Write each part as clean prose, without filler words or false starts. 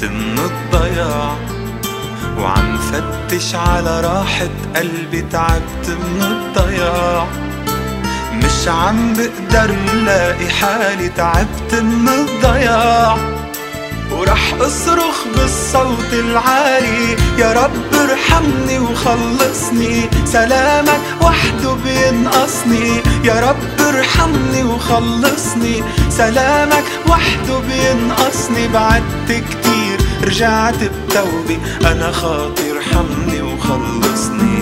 من الضياع، وعم فتش على راحة قلبي، تعبت من الضياع. مش عم بقدر لاقي حالي، تعبت من الضياع. ورح اصرخ بالصوت العالي، يا رب ارحمني وخلصني، سلامك وحده بينقصني. يا رب ارحمني وخلصني، سلامك وحده بينقصني. بعدت كتير رجعت بتوبي، انا خاطي ارحمني وخلصني.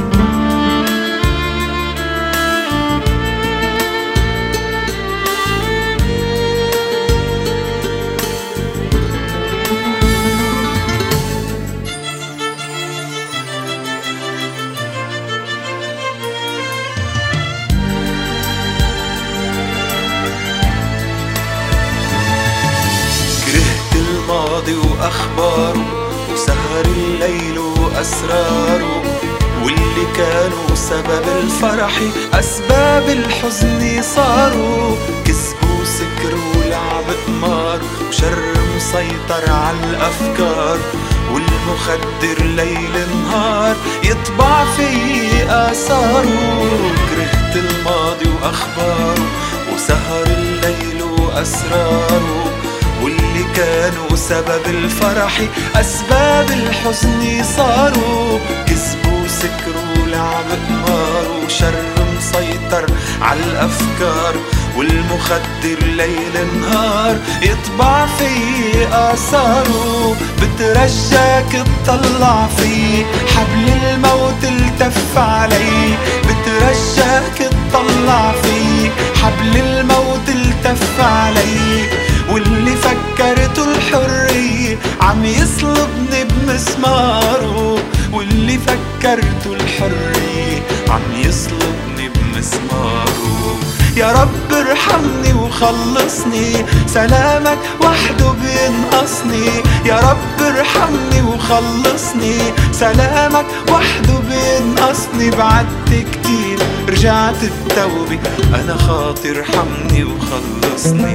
الماضي وأخباره، وسهر الليل وأسراره، واللي كانوا سبب الفرح أسباب الحزن صاروا. كسبوا سكر ولعب قمار، وشر مسيطر عالأفكار، والمخدر ليل نهار يطبع في آثاره. كرهت الماضي وأخباره، وسهر الليل وأسراره، واللي كانوا سبب الفرح أسباب الحزن صاروا. كسبوا سكر ولعب قمار، وشر مسيطر عالأفكار، والمخدر ليل نهار يطبع في آثاره. بترجاك تطلع في حبل الموت التف علي، بترجاك تطلع في حبل الموت التف علي. واللي فكرته الحرية عم يصلبني بمسماره، واللي فكرته الحرية عم يصلبني بمسماره. يا رب ارحمني وخلصني، سلامك وحده بينقصني. يا رب ارحمني وخلصني، سلامك وحده بينقصني. بعدت كتير رجعت بتوبي، انا خاطي ارحمني وخلصني.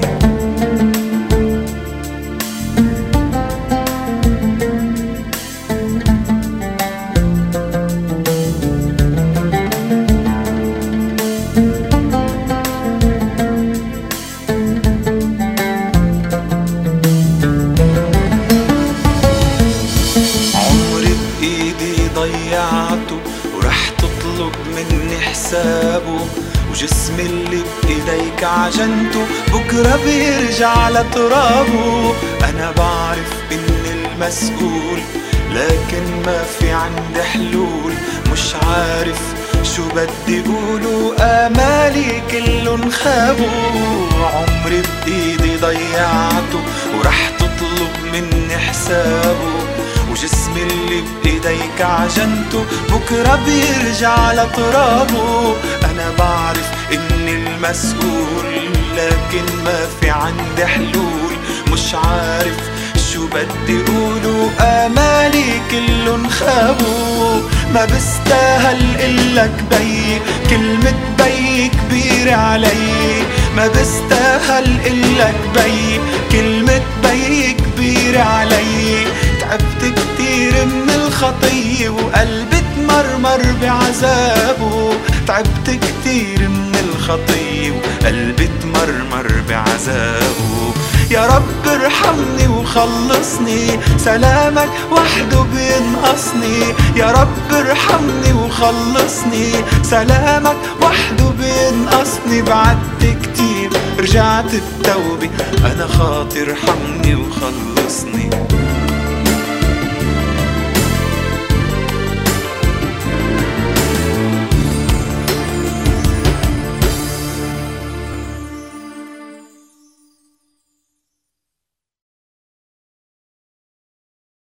ضيعته ورح تطلب مني حسابه، وجسمي اللي بإيديك عجنته بكرة بيرجع لترابه. أنا بعرف إني المسؤول، لكن ما في عندي حلول. مش عارف شو بدي قوله، آمالي كلن خابوا. عمري بإيدي ضيعته ورح تطلب مني حسابه، وجسمي اللي بإيديك عجنته بكرة بيرجع لترابه. أنا بعرف إني المسؤول، لكن ما في عندي حلول. مش عارف شو بدي قوله، آمالي كلن خابوا. ما بستاهل إلك بي، كلمة بي كبيرة علي. ما بستاهل إلك بي، كلمة بي كبيرة علي. تعبت كتير من الخطية وقلبي تمرمر بعذابه. تعبت كتير من الخطية وقلبي تمرمر بعذابه. يا رب ارحمني وخلصني، سلامك وحده بينقصني. يا رب ارحمني وخلصني، سلامك وحده بينقصني. بعدت كتير رجعت بتوبي، أنا خاطي ارحمني وخلصني.